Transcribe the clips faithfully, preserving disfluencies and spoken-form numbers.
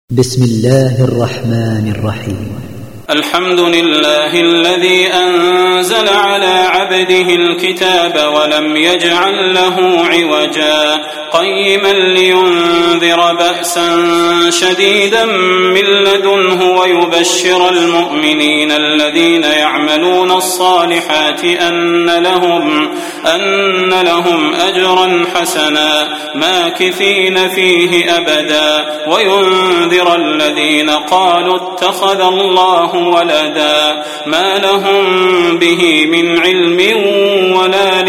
بسم الله الرحمن الرحيم. الحمد لله الذي أنزل على عبده الكتاب ولم يجعل له عوجا قيما لينذر بأسا شديدا من لدنه ويبشر المؤمنين الذين يعملون الصالحات أن لهم, أن لهم أجرا حسنا ماكثين فيه أبدا وينذر الذين قالوا اتخذ الله ولدا ما لهم به من علم ولا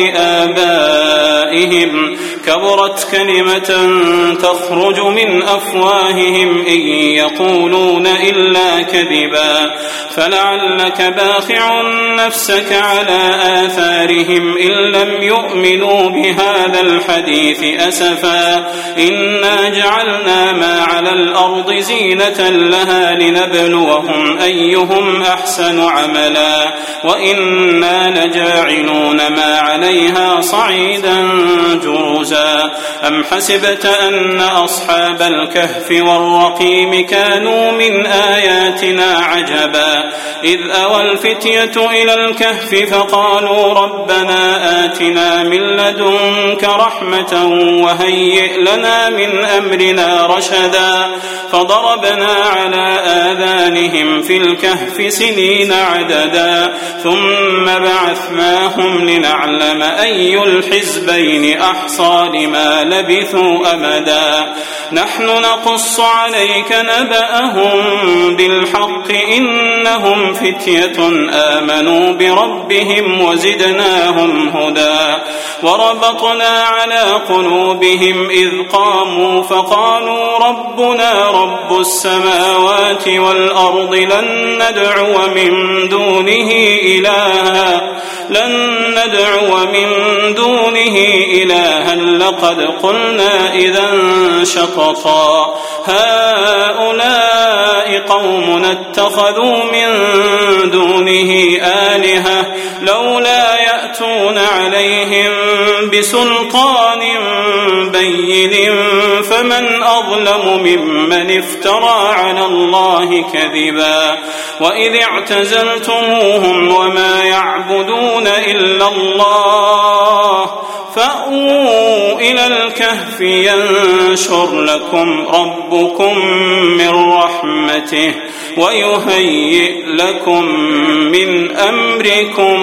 لآبائهم كبرت كلمة تخرج من أفواههم إن يقولون إلا كذبا فلعلك باخع نفسك على آثارهم إن لم يؤمنوا بهذا الحديث أسفا إنا جعلنا ما على الأرض زينة لها لنبلوهم أيهم أحسن عملا وإنا لجاعلون ما عليها صعيدا جرزا أم حسبت أن أصحاب الكهف والرقيم كانوا من آياتنا عجبا إذ أوى الفتية إلى الكهف فقالوا ربنا آتنا من لدنك رحمة وهيئ لنا من أمرنا رشدا فضربنا على آذانهم في الكهف سنين عددا ثم بعثناهم لنعلم أي الحزبين أحصى لما لبثوا أمدا نحن نقص عليك نبأهم بالحق إنهم فتية آمنوا بربهم وزدناهم هدى وربطنا على قلوبهم إذ قاموا فقالوا ربنا رب السماوات والأرض لن ندعو من دونه إلها لن ندعو من دونه إلها لقد قلنا إذا شططا هؤلاء قوم اتخذوا من دونه آلهة لولا يأتون عليهم بسلطان بين فمن أظلم ممن افترى على الله كذبا وإذ اعتزلتموهم وما يعبدون إلا الله فأووا إلى الكهف ينشر لكم ربكم من رحمته ويهيئ لكم من أمركم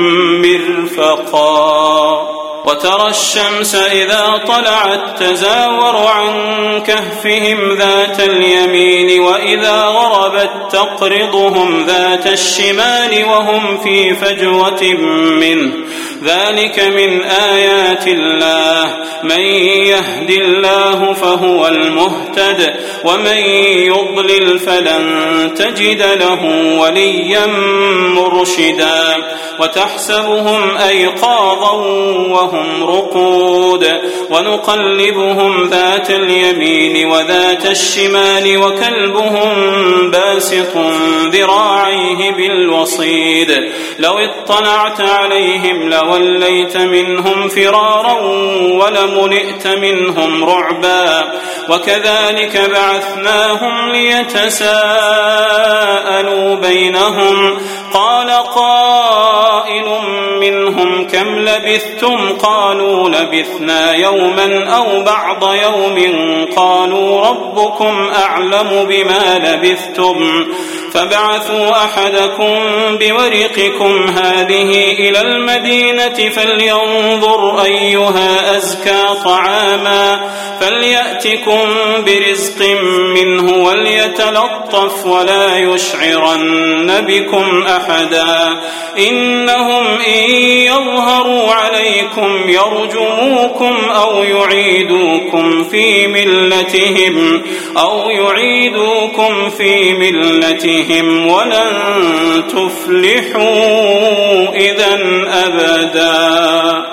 مرفقا وترى الشمس إذا طلعت تزاور عن كهفهم ذات اليمين وإذا غربت تقرضهم ذات الشمال وهم في فجوة منه ذلك من آيات الله من يهد الله فهو المهتد ومن يضلل فلن تجد له وليا مرشدا وتحسبهم أيقاظا وهم رقود ونقلبهم ذات اليمين وذات الشمال وكلبهم باسط ذراعيه بالوصيد لو اطلعت عليهم لوليت منهم فرارا ولملئت منهم رعبا وكذلك بعثناهم ليتساءلوا بينهم قال قائل منهم كم لبثتم قالوا لبثنا يوما أو بعض يوم قالوا ربكم أعلم بما لبثتم فبعثوا أحدكم بورقكم هذه إلى المدينة فلينظر أيها أزكى طعاما فليأتكم برزق منه وليتلطف ولا يشعرن بكم أحدا إنهم إن يظهروا عليكم يرجموكم أو يعيدوكم في ملتهم أو يعيدوكم في ملتهم ولن تفلحوا إذا أبدا.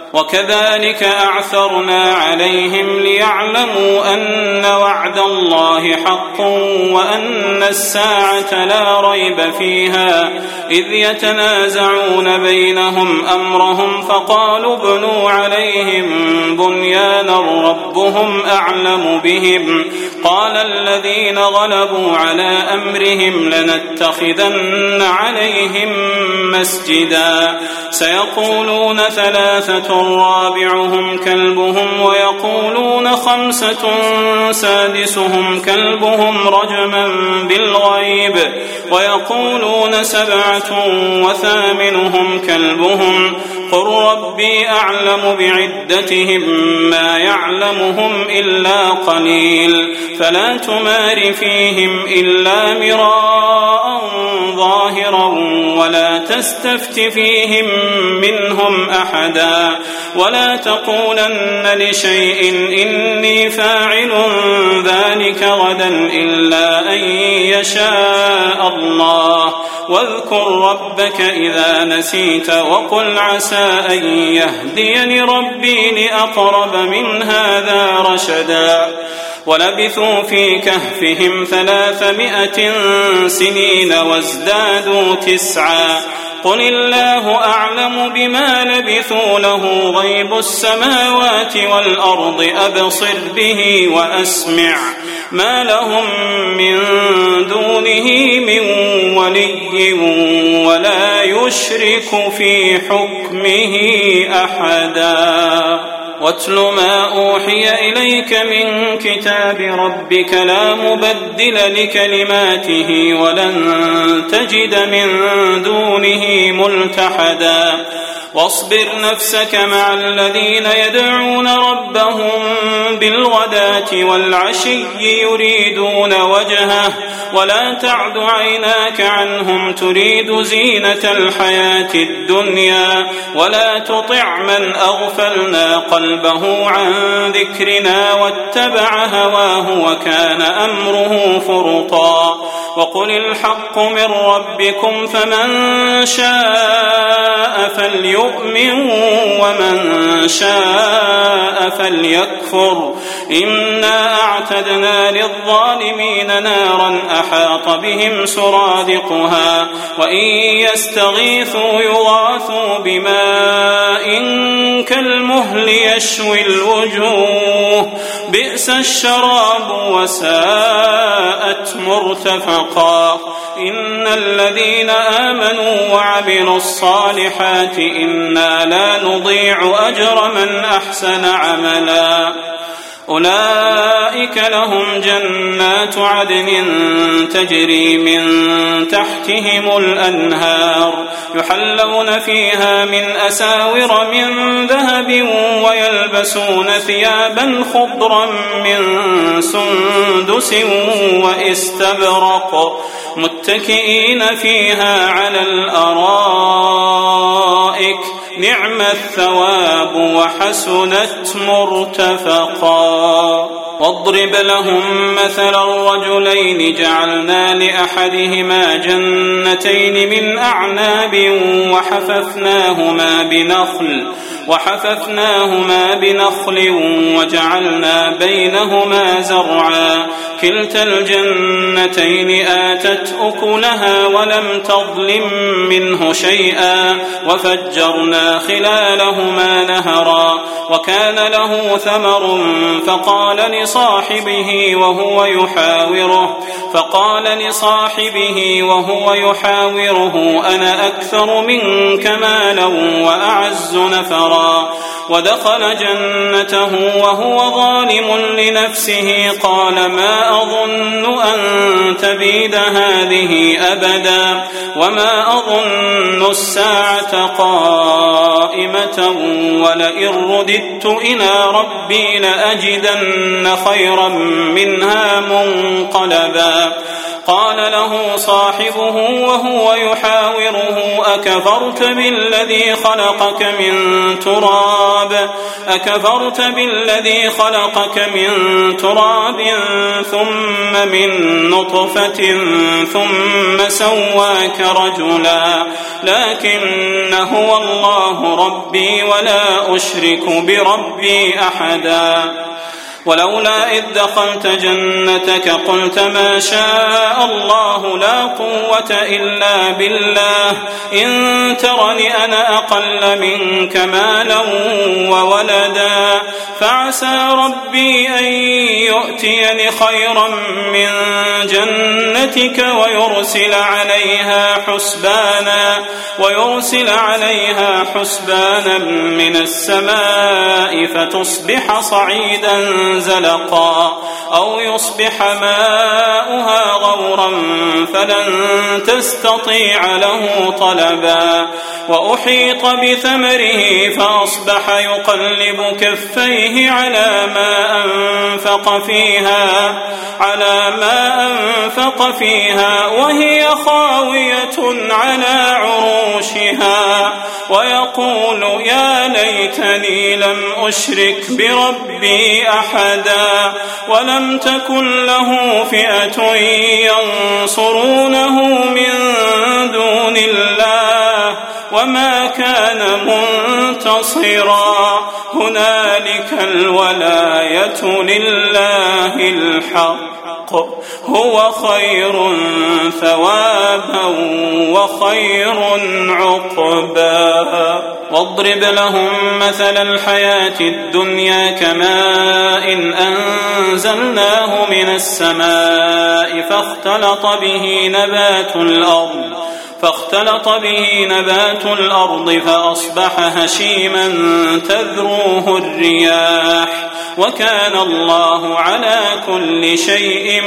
وكذلك أعثرنا عليهم ليعلموا أن وعد الله حق وأن الساعة لا ريب فيها إذ يتنازعون بينهم أمرهم فقالوا ابنوا عليهم بنيانا ربهم أعلم بهم قال الذين غلبوا على أمرهم لنتخذن عليهم مسجدا سيقولون ثلاثة رابعهم كلبهم ويقولون خمسة سادسهم كلبهم رجما بالغيب ويقولون سبعة وثامنهم كلبهم قل ربي أعلم بعدتهم ما يعلمهم إلا قليل فلا تمار فيهم إلا مراء ظاهرا ولا تستفت فيهم منهم أحدا ولا تقولن لشيء إني فاعل ذلك غدا إلا أن يشاء الله واذكر ربك إذا نسيت وقل عسى أن يهديني ربي لأقرب من هذا رشدا ولبثوا في كهفهم ثلاثمائة سنين وازدادوا تسعا قل الله أعلم بما لبثوا له غيب السماوات والأرض أبصر به وأسمع ما لهم من دونه من ولي ولا يشرك في حكمه أحدا واتل ما أوحي إليك من كتاب ربك لا مبدل لكلماته ولن تجد من دونه ملتحدا واصبر نفسك مع الذين يدعون ربهم بالغداة والعشي يريدون وجهه ولا تعد عيناك عنهم تريد زينة الحياة الدنيا ولا تطع من أغفلنا قلبه عن ذكرنا واتبع هواه وكان أمره فرطا وقل الحق من ربكم فمن شاء فليؤمن ومن شاء فليكفر إنا أعتدنا للظالمين نارا أحاط بهم سرادقها وإن يستغيثوا يغاثوا بماء كالمهل يشوي الوجوه بئس الشراب وساءت مرتفقا إن الذين آمنوا وعملوا الصالحات إنا لا نضيع أجر من أحسن عملا أولئك لهم جنات عدن تجري من تحتهم الأنهار يحلون فيها من أساور من ذهب ويلبسون ثيابا خضرا من سندس وإستبرق متكئين فيها على الأرائك نعم الثواب وحسنت مرتفقا واضرب لهم مثل الرجلين جعلنا لأحدهما جنتين من أعناب وحففناهما بنخل وحففناهما بنخل وجعلنا بينهما زرعا كلتا الجنتين آتت أكلها ولم تظلم منه شيئا وفجرنا خلالهما نهرا وكان له ثمر فقال لصاحبه وهو يحاوره فقال لصاحبه وهو يحاوره أنا أكثر منك مالا وأعز نفرا ودخل جنته وهو ظالم لنفسه قال ما أظن أن تبيد هذه أبدا وما أظن الساعة قائمة ولئن رددت إلى ربي لأجدن خيرا منها منقلبا قال له صاحبه وهو يحاوره أكفرت بالذي خلقك من تراب أكفرت بالذي خلقك من تراب ثم من نطفة ثم سواك رجلا لكن هو الله ربي ولا أشرك بربي أحدا ولولا إذ دخلت جنتك قلت ما شاء الله لا قوة إلا بالله إن ترني أنا أقل منك مالا وولدا فعسى ربي أن يؤتيني خيرا من جنتك ويرسل عليها حسبانا ويرسل عليها حسبانا من السماء فتصبح صعيدا زلقا أو يصبح ماؤها غورا فلن تستطيع له طلبا وأحيط بثمره فأصبح يقلب كفيه على ما أنفق فيها على ما أنفق فيها وهي خاوية على عروشها ويقول يا ليتني لم أشرك بربي أحدا ولم تكن له فئة ينصرونه من دون الله وما كان منتصرا هنالك الولاية لله الحق هو خير ثوابا وخير عقبا واضرب لهم مثل الحياة الدنيا كماء أنزلناه من السماء فاختلط به نبات الأرض فاختلط به نبات الأرض فأصبح هشيما تذروه الرياح وكان الله على كل شيء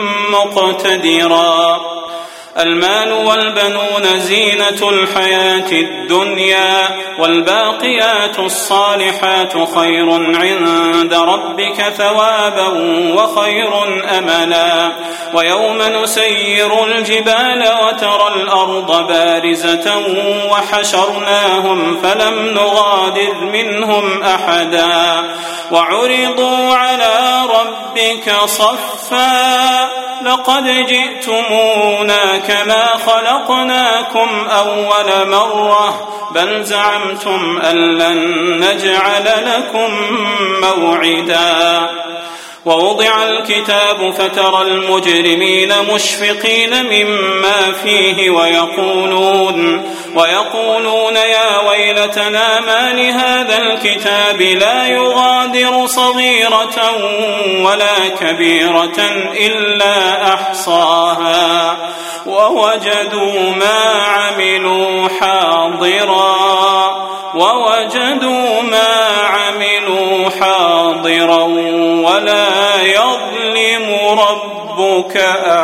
مقتدرا المال والبنون زينة الحياة الدنيا والباقيات الصالحات خير عند ربك ثوابا وخير أملا ويوم نسير الجبال وترى الأرض بارزة وحشرناهم فلم نغادر منهم أحدا وعرضوا على ربك صفا لقد جئتمونا كما خلقناكم أول مرة بل زعمتم أن لن نجعل لكم موعدا ووضع الكتاب فترى المجرمين مشفقين مما فيه ويقولون ويقولون يا ويلتنا ما لهذا الكتاب لا يغادر صغيرة ولا كبيرة إلا أحصاها ووجدوا ما عملوا حاضرا ووجدوا ما عملوا حاضرا ولا يظلم ربك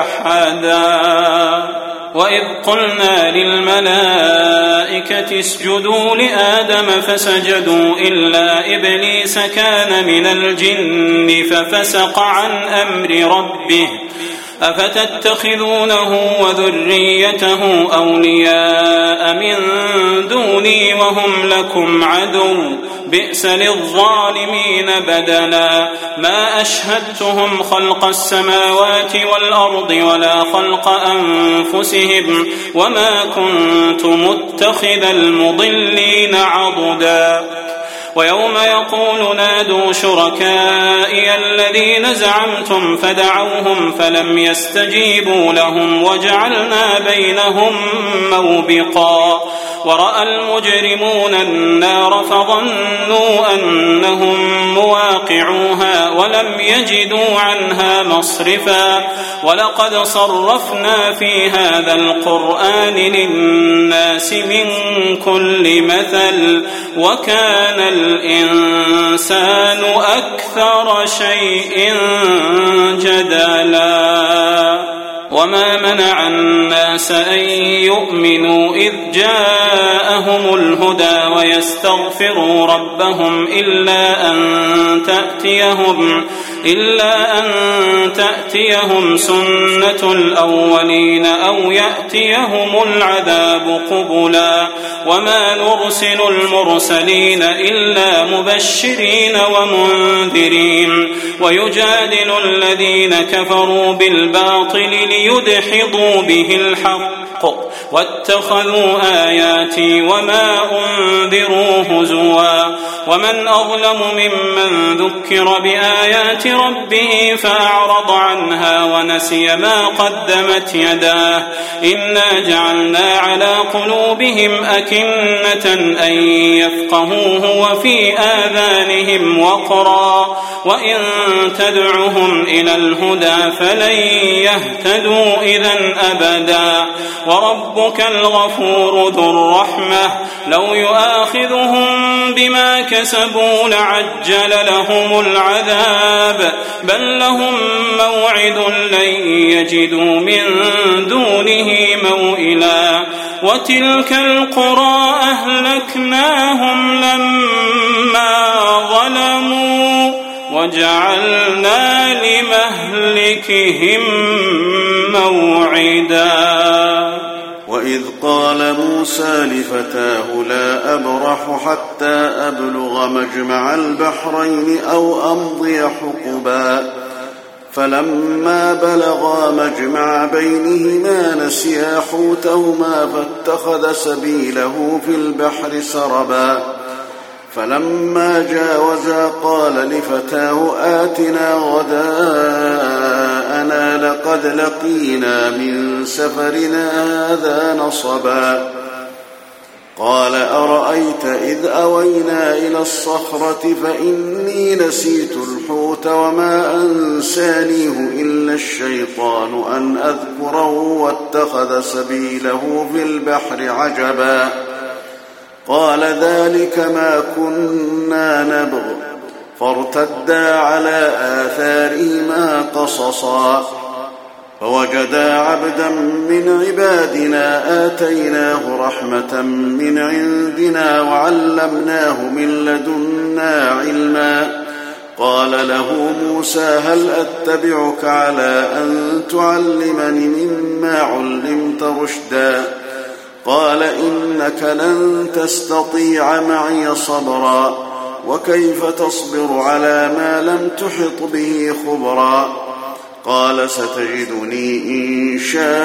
أحدا وإذ قلنا للملائكة اسجدوا لآدم فسجدوا إلا إبليس كان من الجن ففسق عن أمر ربه أفتتخذونه وذريته أولياء من دوني وهم لكم عدو بئس للظالمين بدلا ما أشهدتهم خلق السماوات والأرض ولا خلق أنفسهم وما كنت متخذ المضلين عضدا ويوم يقول نادوا شركائي الذين زعمتم فدعوهم فلم يستجيبوا لهم وجعلنا بينهم موبقا ورأى المجرمون النار فظنوا أنهم مواقعوها ولم يجدوا عنها مصرفا ولقد صرفنا في هذا القرآن للناس من كل مثل وكان الإنسان أكثر شيء جدلا وما منع الناس أن يؤمنوا إذ جاءهم الهدى ويستغفروا ربهم إلا أن تأتيهم إلا أن تأتيهم سنة الأولين أو يأتيهم العذاب قبلا وما نرسل المرسلين إلا مبشرين ومنذرين ويجادل الذين كفروا بالباطل ليدحضوا به الحق واتخذوا آياتي وما أنذروا هزوا ومن أظلم ممن ذكر بآيات ربه فأعرض عنها ونسي ما قدمت يداه إنا جعلنا على قلوبهم أكنة أن يفقهوه وفي آذانهم وقرا وإن تدعهم إلى الهدى فلن يهتدوا إذن أبدا وربك الغفور ذو الرحمة لو يؤاخذهم بما كسبوا لعجل لهم العذاب بل لهم موعد لن يجدوا من دونه موئلا وتلك القرى أهلكناهم لما ظلموا وجعلنا لمهلكهم موعدا. وإذ قال موسى لفتاه لا أبرح حتى أبلغ مجمع البحرين أو أمضي حقبا فلما بلغا مجمع بينهما نسيا حوتهما فاتخذ سبيله في البحر سربا فلما جاوزا قال لفتاه آتنا غداءنا لقد لقينا من سفرنا هذا نصبا قال أرأيت إذ أوينا إلى الصخرة فإني نسيت الحوت وما أنسانيه إلا الشيطان أن أذكره واتخذ سبيله في البحر عجبا قال ذلك ما كنا نبغ فارتدا على آثارهما قصصا فوجدا عبدا من عبادنا آتيناه رحمة من عندنا وعلمناه من لدنا علما قال له موسى هل أتبعك على أن تعلمني مما علمت رشدا قال إنك لن تستطيع معي صبرا وكيف تصبر على ما لم تحط به خبرا قال ستجدني إن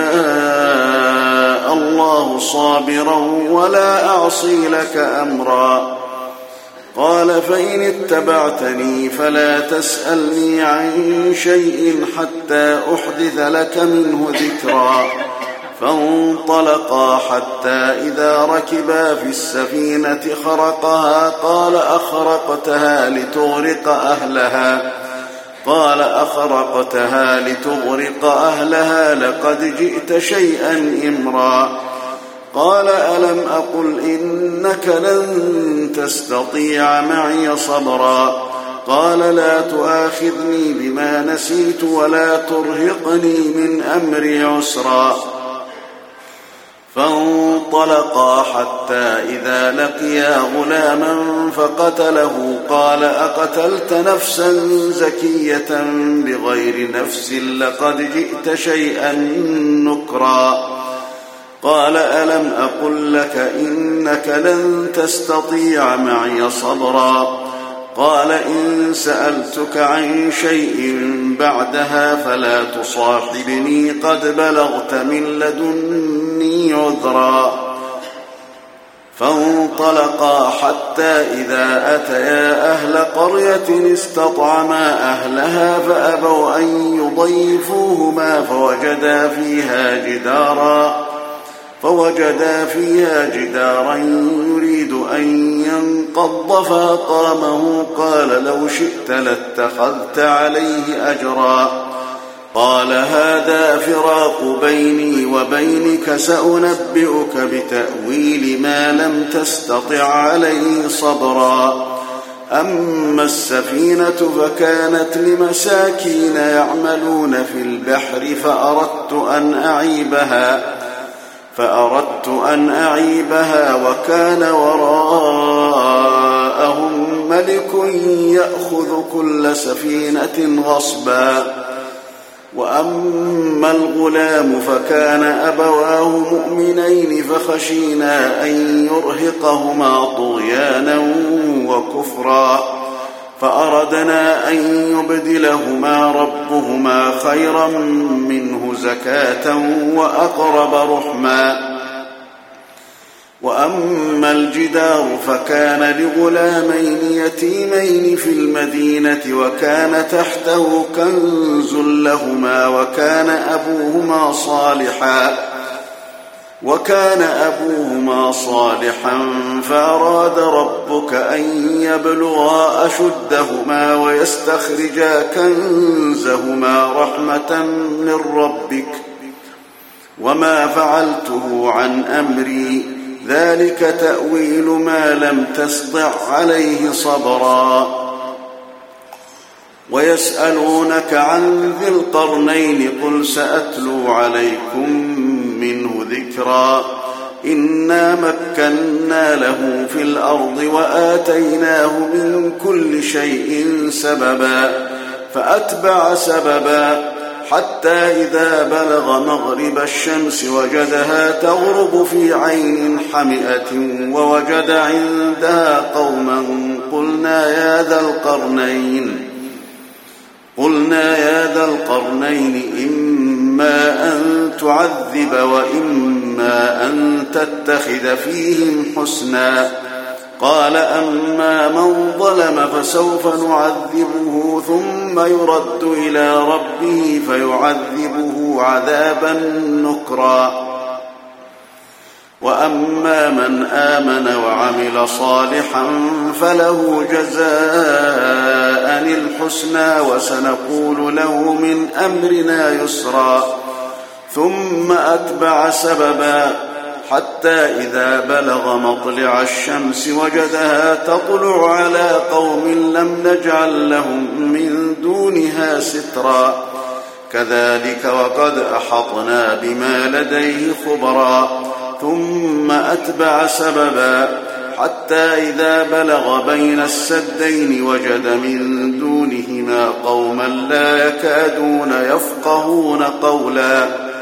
شاء الله صابرا ولا أعصي لك أمرا قال فإن اتبعتني فلا تسألني عن شيء حتى أحدث لك منه ذكرا فانطلقا حتى إذا ركبا في السفينة خرقها قال أخرقتها لتغرق أهلها قال أخرقتها لتغرق أهلها لقد جئت شيئا إمرا قال ألم أقل إنك لن تستطيع معي صبرا قال لا تؤاخذني بما نسيت ولا ترهقني من أمري عسرا فانطلقا حتى إذا لقيا غلاما فقتله قال أقتلت نفسا زكية بغير نفس لقد جئت شيئا نكرا قال ألم أقل لك إنك لن تستطيع معي صبرا قال إن سألتك عن شيء بعدها فلا تصاحبني قد بلغت من لدني عذرا فانطلقا حتى إذا أتيا أهل قرية استطعما أهلها فأبوا أن يضيفوهما فوجدا فيها جدارا فوجدا فيها جدارا يريد أن ينقض فأقامه قال لو شئت لاتخذت عليه أجرا قال هذا فراق بيني وبينك سأنبئك بتأويل ما لم تستطع عليه صبرا أما السفينة فكانت لمساكين يعملون في البحر فأردت أن أعيبها فأردت أن أعيبها وكان وراءهم ملك يأخذ كل سفينة غصبا. وأما الغلام فكان أبواه مؤمنين فخشينا أن يرهقهما طغيانا وكفرا فأردنا أن يبدلهما ربهما خيرا منه زكاة وأقرب رحما. وأما الجدار فكان لغلامين يتيمين في المدينة وكان تحته كنز لهما وكان أبوهما صالحا وكان أبوهما صالحا فأراد ربك أن يبلغا أشدهما ويستخرجا كنزهما رحمة من ربك وما فعلته عن أمري ذلك تأويل ما لم تسطع عليه صبرا. ويسألونك عن ذي القرنين قل سأتلو عليكم منه ذكرا. إنا مكنا له في الأرض وآتيناه من كل شيء سببا فأتبع سببا حتى إذا بلغ مغرب الشمس وجدها تغرب في عين حمئة ووجد عندها قوما قلنا يا ذا القرنين قلنا يا ذا القرنين إما أن تعذب وإما أن تتخذ فيهم حسنا. قال أما من ظلم فسوف نعذبه ثم يرد إلى ربه فيعذبه عذابا نكرا. وأما من آمن وعمل صالحا فله جزاء الحسنى وسنقول له من أمرنا يسرا. ثم أتبع سببا حتى إذا بلغ مطلع الشمس وجدها تطلع على قوم لم نجعل لهم من دونها سترا. كذلك وقد أحطنا بما لديه خبرا. ثم أتبع سببا حتى إذا بلغ بين السدين وجد من دونهما قوما لا يكادون يفقهون قولا.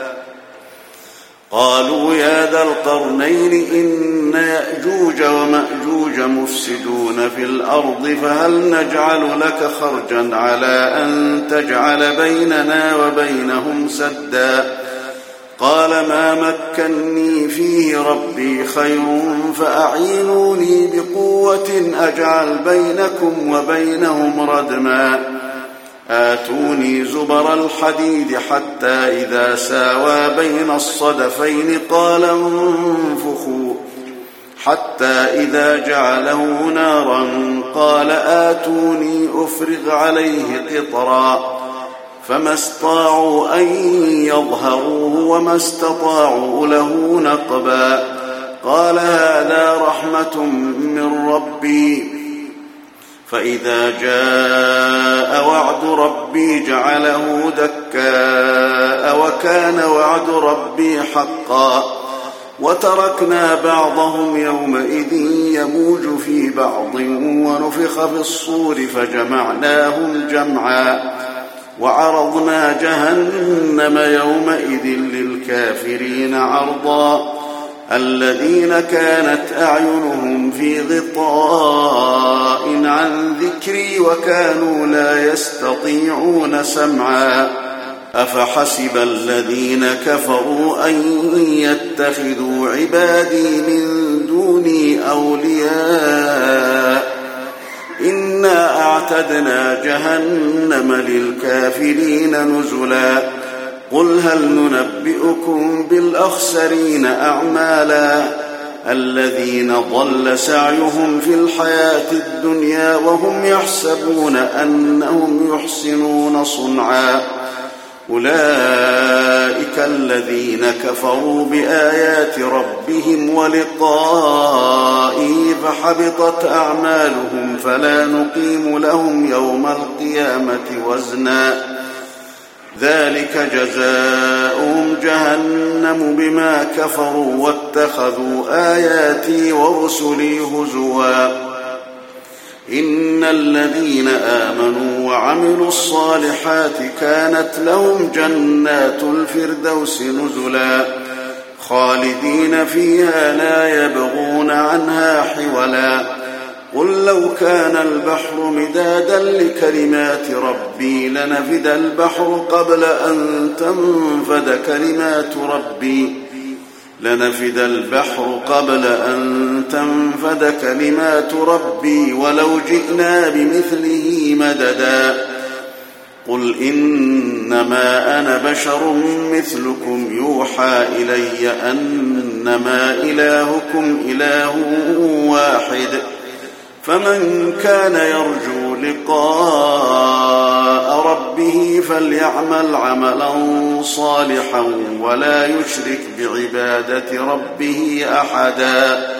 قالوا يا ذا القرنين إن يأجوج ومأجوج مفسدون في الأرض فهل نجعل لك خرجا على أن تجعل بيننا وبينهم سدا. قال ما مكني فيه ربي خير فأعينوني بقوة أجعل بينكم وبينهم ردما. آتوني زبر الحديد حتى إذا ساوى بين الصدفين قال انفخوا حتى إذا جعله نارا قال آتوني أفرغ عليه قطرا. فما استطاعوا أن يظهروه وما استطاعوا له نقبا. قال هذا رحمة من ربي فإذا جاء وعد ربي جعله دكاء وكان وعد ربي حقا. وتركنا بعضهم يومئذ يموج في بعض ونفخ في الصور فجمعناهم جمعا. وعرضنا جهنم يومئذ للكافرين عرضا. الذين كانت أعينهم في غطاء عن ذكري وكانوا لا يستطيعون سمعا. أفحسب الذين كفروا أن يتخذوا عبادي من دوني أولياء إنا أعتدنا جهنم للكافرين نزلا. قل هل ننبئكم بالأخسرين أعمالا الذين ضل سعيهم في الحياة الدنيا وهم يحسبون أنهم يحسنون صنعا. أولئك الذين كفروا بآيات ربهم ولقائه فحبطت أعمالهم فلا نقيم لهم يوم القيامة وزنا. ذلك جزاؤهم جهنم جهنم بما كفروا واتخذوا آياتي ورسلي هزوا إن الذين آمنوا وعملوا الصالحات كانت لهم جنات الفردوس نزلا خالدين فيها لا يبغون عنها حولا قل لو كان البحر مدادا لكلمات ربي لنفد البحر قبل أن تنفد كلمات ربي لنفد البحر قبل أن تنفد كلمات ربي ولو جئنا بمثله مددا قل إنما أنا بشر مثلكم يوحى إلي أنما إلهكم إله واحد فمن كان يرجو لقاء ربه فليعمل عملا صالحا ولا يشرك بعبادة ربه أحدا